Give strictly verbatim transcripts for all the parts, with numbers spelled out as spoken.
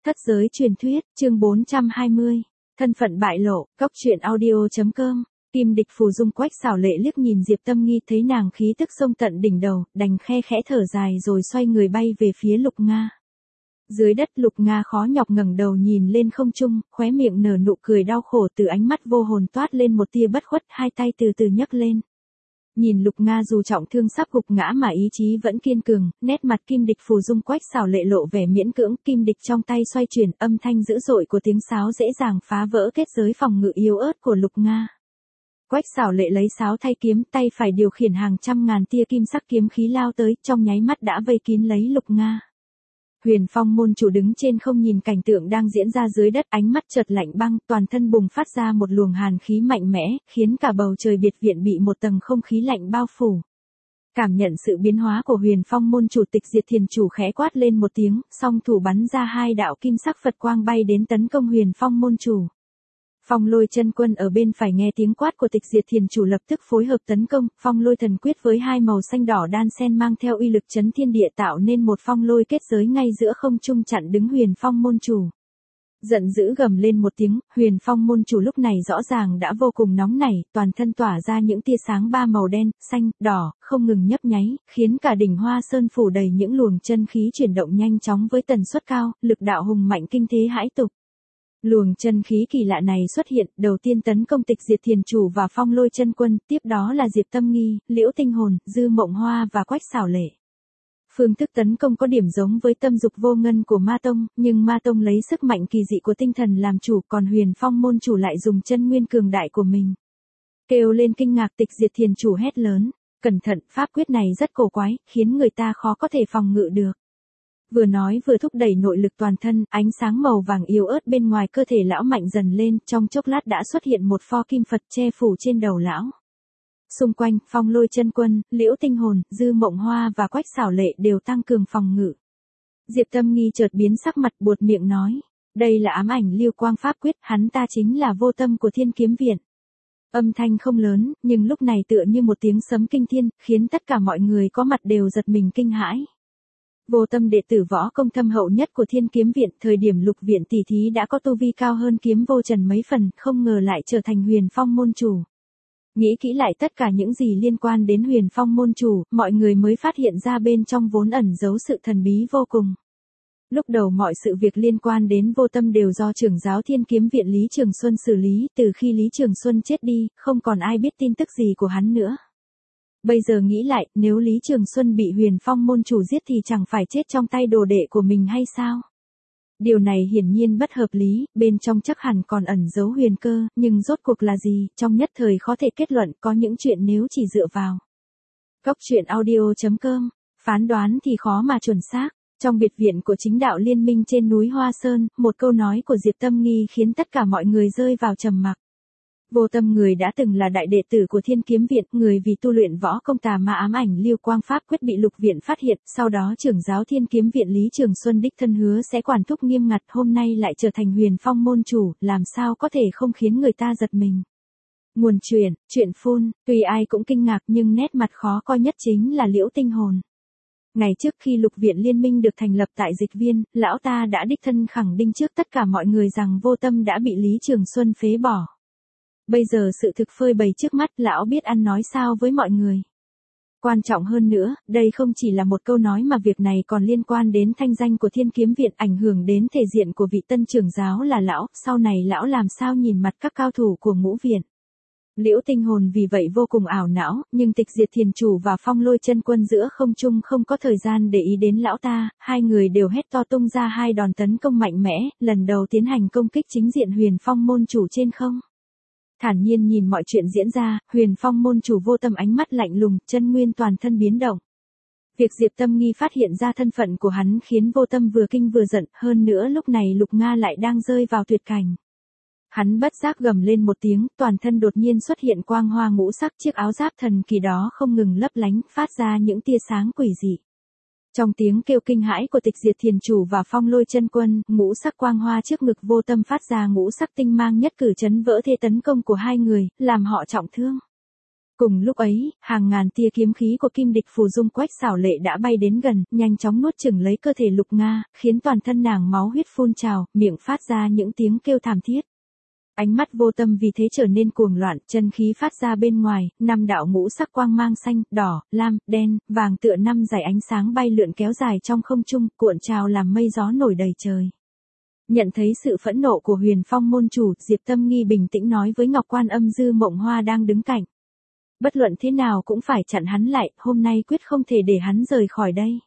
Thất giới truyền thuyết, chương bốn trăm hai mươi. Thân phận bại lộ, góc truyện audio chấm com. Kim Địch phù dung Quách xảo lệ liếc nhìn Diệp Tâm Nghi, thấy nàng khí tức xông tận đỉnh đầu, đành khe khẽ thở dài rồi xoay người bay về phía Lục Nga. Dưới đất Lục Nga khó nhọc ngẩng đầu nhìn lên không trung, khóe miệng nở nụ cười đau khổ, từ ánh mắt vô hồn toát lên một tia bất khuất, hai tay từ từ nhấc lên. Nhìn Lục Nga dù trọng thương sắp gục ngã mà ý chí vẫn kiên cường, nét mặt Kim Địch phù dung Quách xảo lệ lộ vẻ miễn cưỡng, kim địch trong tay xoay chuyển, âm thanh dữ dội của tiếng sáo dễ dàng phá vỡ kết giới phòng ngự yếu ớt của Lục Nga. Quách xảo lệ lấy sáo thay kiếm, tay phải điều khiển hàng trăm ngàn tia kim sắc kiếm khí lao tới, trong nháy mắt đã vây kín lấy Lục Nga. Huyền Phong môn chủ đứng trên không nhìn cảnh tượng đang diễn ra dưới đất, ánh mắt chợt lạnh băng, toàn thân bùng phát ra một luồng hàn khí mạnh mẽ, khiến cả bầu trời biệt viện bị một tầng không khí lạnh bao phủ. Cảm nhận sự biến hóa của Huyền Phong môn chủ, Tịch Diệt Thiền chủ khẽ quát lên một tiếng, song thủ bắn ra hai đạo kim sắc Phật quang bay đến tấn công Huyền Phong môn chủ. Phong Lôi chân quân ở bên phải nghe tiếng quát của Tịch Diệt Thiền chủ lập tức phối hợp tấn công, Phong Lôi thần quyết với hai màu xanh đỏ đan xen mang theo uy lực chấn thiên địa, tạo nên một phong lôi kết giới ngay giữa không trung chặn đứng Huyền Phong môn chủ. Giận dữ gầm lên một tiếng, Huyền Phong môn chủ lúc này rõ ràng đã vô cùng nóng nảy, toàn thân tỏa ra những tia sáng ba màu đen, xanh, đỏ, không ngừng nhấp nháy, khiến cả đỉnh Hoa Sơn phủ đầy những luồng chân khí chuyển động nhanh chóng với tần suất cao, lực đạo hùng mạnh kinh thế hãi tục. Luồng chân khí kỳ lạ này xuất hiện, đầu tiên tấn công Tịch Diệt Thiền chủ và Phong Lôi chân quân, tiếp đó là Diệp Tâm Nghi, Liễu Tinh Hồn, Dư Mộng Hoa và Quách xảo lệ. Phương thức tấn công có điểm giống với Tâm Dục Vô Ngân của Ma Tông, nhưng Ma Tông lấy sức mạnh kỳ dị của tinh thần làm chủ, còn Huyền Phong môn chủ lại dùng chân nguyên cường đại của mình. Kêu lên kinh ngạc, Tịch Diệt Thiền chủ hét lớn, cẩn thận, pháp quyết này rất cổ quái, khiến người ta khó có thể phòng ngự được. Vừa nói vừa thúc đẩy nội lực toàn thân, ánh sáng màu vàng yếu ớt bên ngoài cơ thể lão mạnh dần lên, trong chốc lát đã xuất hiện một pho kim Phật che phủ trên đầu lão. Xung quanh, Phong Lôi chân quân, Liễu Tinh Hồn, Dư Mộng Hoa và Quách xảo lệ đều tăng cường phòng ngự. Diệp Tâm Nghi chợt biến sắc mặt, buột miệng nói, đây là ám ảnh lưu quang pháp quyết, hắn ta chính là Vô Tâm của Thiên Kiếm Viện. Âm thanh không lớn, nhưng lúc này tựa như một tiếng sấm kinh thiên, khiến tất cả mọi người có mặt đều giật mình kinh hãi. Vô Tâm đệ tử võ công thâm hậu nhất của Thiên Kiếm Viện, thời điểm lục viện tỷ thí đã có tu vi cao hơn Kiếm Vô Trần mấy phần, không ngờ lại trở thành Huyền Phong môn chủ. Nghĩ kỹ lại tất cả những gì liên quan đến Huyền Phong môn chủ, mọi người mới phát hiện ra bên trong vốn ẩn giấu sự thần bí vô cùng. Lúc đầu mọi sự việc liên quan đến Vô Tâm đều do trưởng giáo Thiên Kiếm Viện Lý Trường Xuân xử lý, từ khi Lý Trường Xuân chết đi, không còn ai biết tin tức gì của hắn nữa. Bây giờ nghĩ lại, nếu Lý Trường Xuân bị Huyền Phong môn chủ giết thì chẳng phải chết trong tay đồ đệ của mình hay sao? Điều này hiển nhiên bất hợp lý, bên trong chắc hẳn còn ẩn giấu huyền cơ, nhưng rốt cuộc là gì, trong nhất thời khó thể kết luận, có những chuyện nếu chỉ dựa vào góc truyện audio chấm com, phán đoán thì khó mà chuẩn xác. Trong biệt viện của chính đạo liên minh trên núi Hoa Sơn, một câu nói của Diệp Tâm Nghi khiến tất cả mọi người rơi vào trầm mặc. Vô Tâm người đã từng là đại đệ tử của Thiên Kiếm Viện, người vì tu luyện võ công tà ma ám ảnh lưu quang pháp quyết bị lục viện phát hiện, sau đó trưởng giáo Thiên Kiếm Viện Lý Trường Xuân đích thân hứa sẽ quản thúc nghiêm ngặt, hôm nay lại trở thành Huyền Phong môn chủ, làm sao có thể không khiến người ta giật mình. Nguồn truyền, truyện phun, tuy ai cũng kinh ngạc nhưng nét mặt khó coi nhất chính là Liễu Tinh Hồn. Ngày trước khi lục viện liên minh được thành lập tại Dịch Viên, lão ta đã đích thân khẳng định trước tất cả mọi người rằng Vô Tâm đã bị Lý Trường Xuân phế bỏ. Bây giờ sự thực phơi bày trước mắt, lão biết ăn nói sao với mọi người. Quan trọng hơn nữa, đây không chỉ là một câu nói mà việc này còn liên quan đến thanh danh của Thiên Kiếm Viện, ảnh hưởng đến thể diện của vị tân trưởng giáo là lão, sau này lão làm sao nhìn mặt các cao thủ của ngũ viện. Liễu Tinh Hồn vì vậy vô cùng ảo não, nhưng Tịch Diệt Thiền chủ và Phong Lôi chân quân giữa không trung không có thời gian để ý đến lão ta, hai người đều hét to tung ra hai đòn tấn công mạnh mẽ, lần đầu tiến hành công kích chính diện Huyền Phong môn chủ trên không. Thản nhiên nhìn mọi chuyện diễn ra, Huyền Phong môn chủ Vô Tâm ánh mắt lạnh lùng, chân nguyên toàn thân biến động. Việc Diệp Tâm Nghi phát hiện ra thân phận của hắn khiến Vô Tâm vừa kinh vừa giận, hơn nữa lúc này Lục Nga lại đang rơi vào tuyệt cảnh. Hắn bất giác gầm lên một tiếng, toàn thân đột nhiên xuất hiện quang hoa ngũ sắc, chiếc áo giáp thần kỳ đó không ngừng lấp lánh, phát ra những tia sáng quỷ dị. Trong tiếng kêu kinh hãi của Tịch Diệt Thiền chủ và Phong Lôi chân quân, ngũ sắc quang hoa trước ngực Vô Tâm phát ra ngũ sắc tinh mang nhất cử chấn vỡ thế tấn công của hai người, làm họ trọng thương. Cùng lúc ấy, hàng ngàn tia kiếm khí của kim địch phù dung quách xảo lệ đã bay đến gần, nhanh chóng nuốt chửng lấy cơ thể Lục Nga, khiến toàn thân nàng máu huyết phun trào, miệng phát ra những tiếng kêu thảm thiết. Ánh mắt Vô Tâm vì thế trở nên cuồng loạn, chân khí phát ra bên ngoài, năm đạo ngũ sắc quang mang xanh, đỏ, lam, đen, vàng tựa năm dải ánh sáng bay lượn kéo dài trong không trung, cuộn trào làm mây gió nổi đầy trời. Nhận thấy sự phẫn nộ của Huyền Phong môn chủ, Diệp Tâm Nghi bình tĩnh nói với Ngọc Quan Âm Dư Mộng Hoa đang đứng cạnh. Bất luận thế nào cũng phải chặn hắn lại, hôm nay quyết không thể để hắn rời khỏi đây.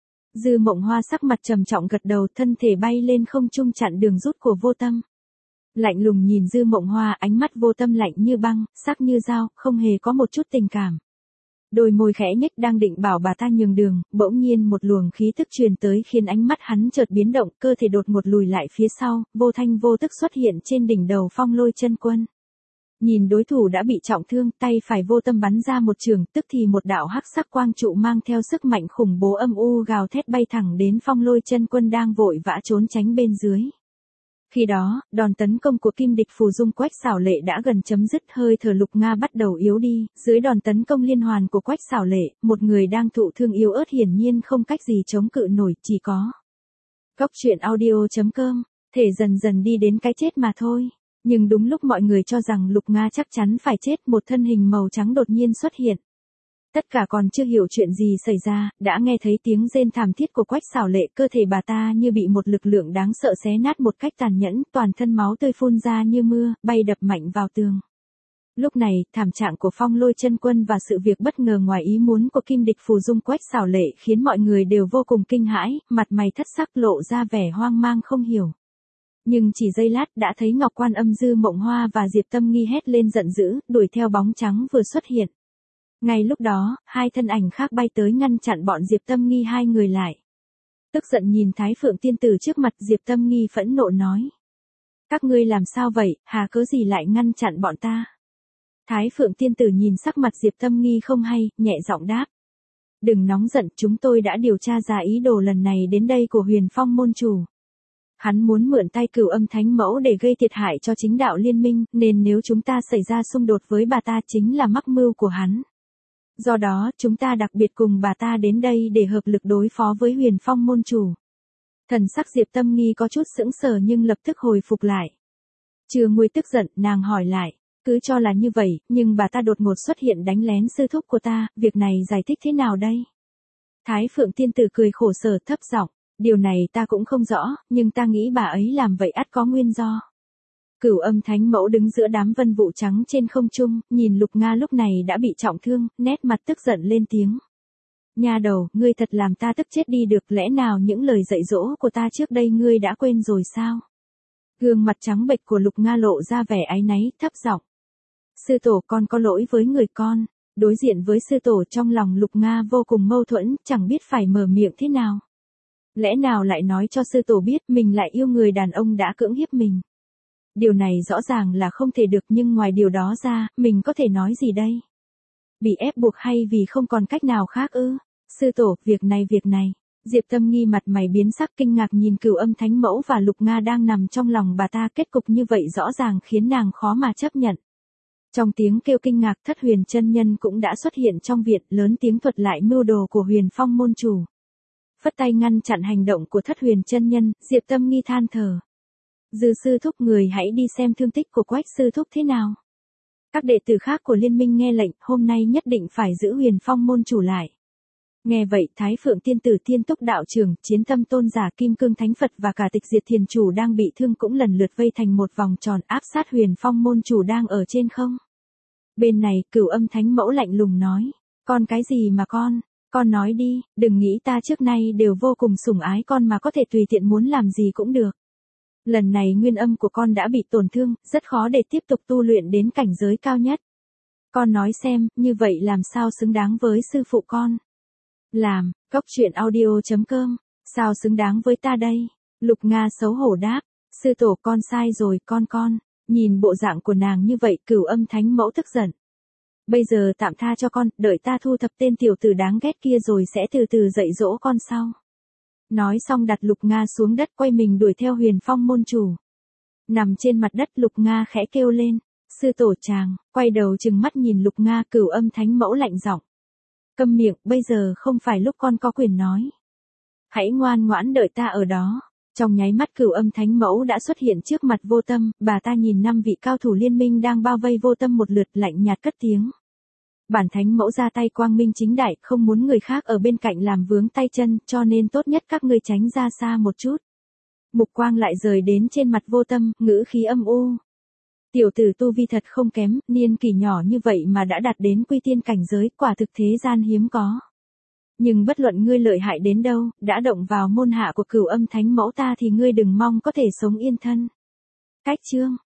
Dư Mộng Hoa sắc mặt trầm trọng gật đầu, thân thể bay lên không trung chặn đường rút của Vô Tâm. Lạnh lùng nhìn Dư Mộng Hoa, ánh mắt Vô Tâm lạnh như băng, sắc như dao, không hề có một chút tình cảm. Đôi môi khẽ nhếch đang định bảo bà ta nhường đường, bỗng nhiên một luồng khí tức truyền tới khiến ánh mắt hắn chợt biến động, cơ thể đột ngột lùi lại phía sau, vô thanh vô tức xuất hiện trên đỉnh đầu Phong Lôi Chân Quân. Nhìn đối thủ đã bị trọng thương, tay phải Vô Tâm bắn ra một trường, tức thì một đạo hắc sắc quang trụ mang theo sức mạnh khủng bố âm u gào thét bay thẳng đến Phong Lôi Chân Quân đang vội vã trốn tránh bên dưới. Khi đó, đòn tấn công của kim địch phù dung quách xảo lệ đã gần chấm dứt, hơi thở Lục Nga bắt đầu yếu đi, dưới đòn tấn công liên hoàn của quách xảo lệ, một người đang thụ thương yếu ớt hiển nhiên không cách gì chống cự nổi, chỉ có. Cốc truyện audio chấm com, thể dần dần đi đến cái chết mà thôi. Nhưng đúng lúc mọi người cho rằng Lục Nga chắc chắn phải chết, một thân hình màu trắng đột nhiên xuất hiện. Tất cả còn chưa hiểu chuyện gì xảy ra, đã nghe thấy tiếng rên thảm thiết của quách xảo lệ, cơ thể bà ta như bị một lực lượng đáng sợ xé nát một cách tàn nhẫn, toàn thân máu tươi phun ra như mưa, bay đập mạnh vào tường. Lúc này, thảm trạng của Phong Lôi Chân Quân và sự việc bất ngờ ngoài ý muốn của kim địch phù dung quách xảo lệ khiến mọi người đều vô cùng kinh hãi, mặt mày thất sắc lộ ra vẻ hoang mang không hiểu. Nhưng chỉ giây lát đã thấy Ngọc Quan Âm Dư Mộng Hoa và Diệp Tâm Nghi hét lên giận dữ, đuổi theo bóng trắng vừa xuất hiện. Ngay lúc đó, hai thân ảnh khác bay tới ngăn chặn bọn Diệp Tâm Nghi hai người lại. Tức giận nhìn Thái Phượng tiên tử trước mặt, Diệp Tâm Nghi phẫn nộ nói. Các ngươi làm sao vậy, hà cớ gì lại ngăn chặn bọn ta? Thái Phượng tiên tử nhìn sắc mặt Diệp Tâm Nghi không hay, nhẹ giọng đáp. Đừng nóng giận, chúng tôi đã điều tra ra ý đồ lần này đến đây của Huyền Phong môn chủ. Hắn muốn mượn tay Cửu Âm Thánh Mẫu để gây thiệt hại cho chính đạo liên minh, nên nếu chúng ta xảy ra xung đột với bà ta chính là mắc mưu của hắn. Do đó, chúng ta đặc biệt cùng bà ta đến đây để hợp lực đối phó với Huyền Phong môn chủ. Thần sắc Diệp Tâm Nghi có chút sững sờ nhưng lập tức hồi phục lại. Chưa nguôi tức giận, nàng hỏi lại, cứ cho là như vậy, nhưng bà ta đột ngột xuất hiện đánh lén sư thúc của ta, việc này giải thích thế nào đây? Thái Phượng tiên tử cười khổ sở thấp giọng, điều này ta cũng không rõ, nhưng ta nghĩ bà ấy làm vậy ắt có nguyên do. Cửu Âm Thánh Mẫu đứng giữa đám vân vụ trắng trên không trung, nhìn Lục Nga lúc này đã bị trọng thương, nét mặt tức giận lên tiếng. Nha đầu, ngươi thật làm ta tức chết đi được, lẽ nào những lời dạy dỗ của ta trước đây ngươi đã quên rồi sao? Gương mặt trắng bệch của Lục Nga lộ ra vẻ áy náy, thấp giọng. Sư tổ, con có lỗi với người con. Đối diện với sư tổ, trong lòng Lục Nga vô cùng mâu thuẫn, chẳng biết phải mở miệng thế nào. Lẽ nào lại nói cho sư tổ biết mình lại yêu người đàn ông đã cưỡng hiếp mình? Điều này rõ ràng là không thể được, nhưng ngoài điều đó ra, mình có thể nói gì đây? Bị ép buộc hay vì không còn cách nào khác ư? Sư tổ, việc này việc này. Diệp Tâm Nghi mặt mày biến sắc kinh ngạc nhìn Cửu Âm Thánh Mẫu và Lục Nga đang nằm trong lòng bà ta, kết cục như vậy rõ ràng khiến nàng khó mà chấp nhận. Trong tiếng kêu kinh ngạc, Thất Huyền chân nhân cũng đã xuất hiện trong viện, lớn tiếng thuật lại mưu đồ của Huyền Phong môn chủ. Phất tay ngăn chặn hành động của Thất Huyền chân nhân, Diệp Tâm Nghi than thở. Dư sư thúc, người hãy đi xem thương tích của Quách sư thúc thế nào. Các đệ tử khác của liên minh nghe lệnh, hôm nay nhất định phải giữ Huyền Phong môn chủ lại. Nghe vậy, Thái Phượng tiên tử, Thiên Túc đạo trưởng, Chiến Tâm tôn giả, Kim Cương Thánh Phật và cả Tịch Diệt Thiền chủ đang bị thương cũng lần lượt vây thành một vòng tròn áp sát Huyền Phong môn chủ đang ở trên không. Bên này, Cửu Âm Thánh Mẫu lạnh lùng nói, con cái gì mà con, con nói đi, đừng nghĩ ta trước nay đều vô cùng sủng ái con mà có thể tùy tiện muốn làm gì cũng được. Lần này nguyên âm của con đã bị tổn thương, rất khó để tiếp tục tu luyện đến cảnh giới cao nhất. Con nói xem, như vậy làm sao xứng đáng với sư phụ con? Làm, cốc truyện audio chấm com, sao xứng đáng với ta đây? Lục Nga xấu hổ đáp, sư tổ, con sai rồi, con con. Nhìn bộ dạng của nàng như vậy, Cửu Âm Thánh Mẫu tức giận. Bây giờ tạm tha cho con, đợi ta thu thập tên tiểu tử đáng ghét kia rồi sẽ từ từ dạy dỗ con sau. Nói xong đặt Lục Nga xuống đất, quay mình đuổi theo Huyền Phong môn chủ. Nằm trên mặt đất, Lục Nga khẽ kêu lên, Sư tổ chàng, quay đầu trừng mắt nhìn Lục Nga, Cửu Âm Thánh Mẫu lạnh giọng. Câm miệng, bây giờ không phải lúc con có quyền nói. Hãy ngoan ngoãn đợi ta ở đó. Trong nháy mắt Cửu Âm Thánh Mẫu đã xuất hiện trước mặt Vô Tâm, bà ta nhìn năm vị cao thủ liên minh đang bao vây Vô Tâm một lượt, lạnh nhạt cất tiếng. Bản Thánh Mẫu ra tay quang minh chính đại, không muốn người khác ở bên cạnh làm vướng tay chân, cho nên tốt nhất các ngươi tránh ra xa một chút. Mục quang lại rời đến trên mặt Vô Tâm, ngữ khí âm u. Tiểu tử tu vi thật không kém, niên kỷ nhỏ như vậy mà đã đạt đến quy tiên cảnh giới, quả thực thế gian hiếm có. Nhưng bất luận ngươi lợi hại đến đâu, đã động vào môn hạ của Cửu Âm Thánh Mẫu ta thì ngươi đừng mong có thể sống yên thân. Cách chương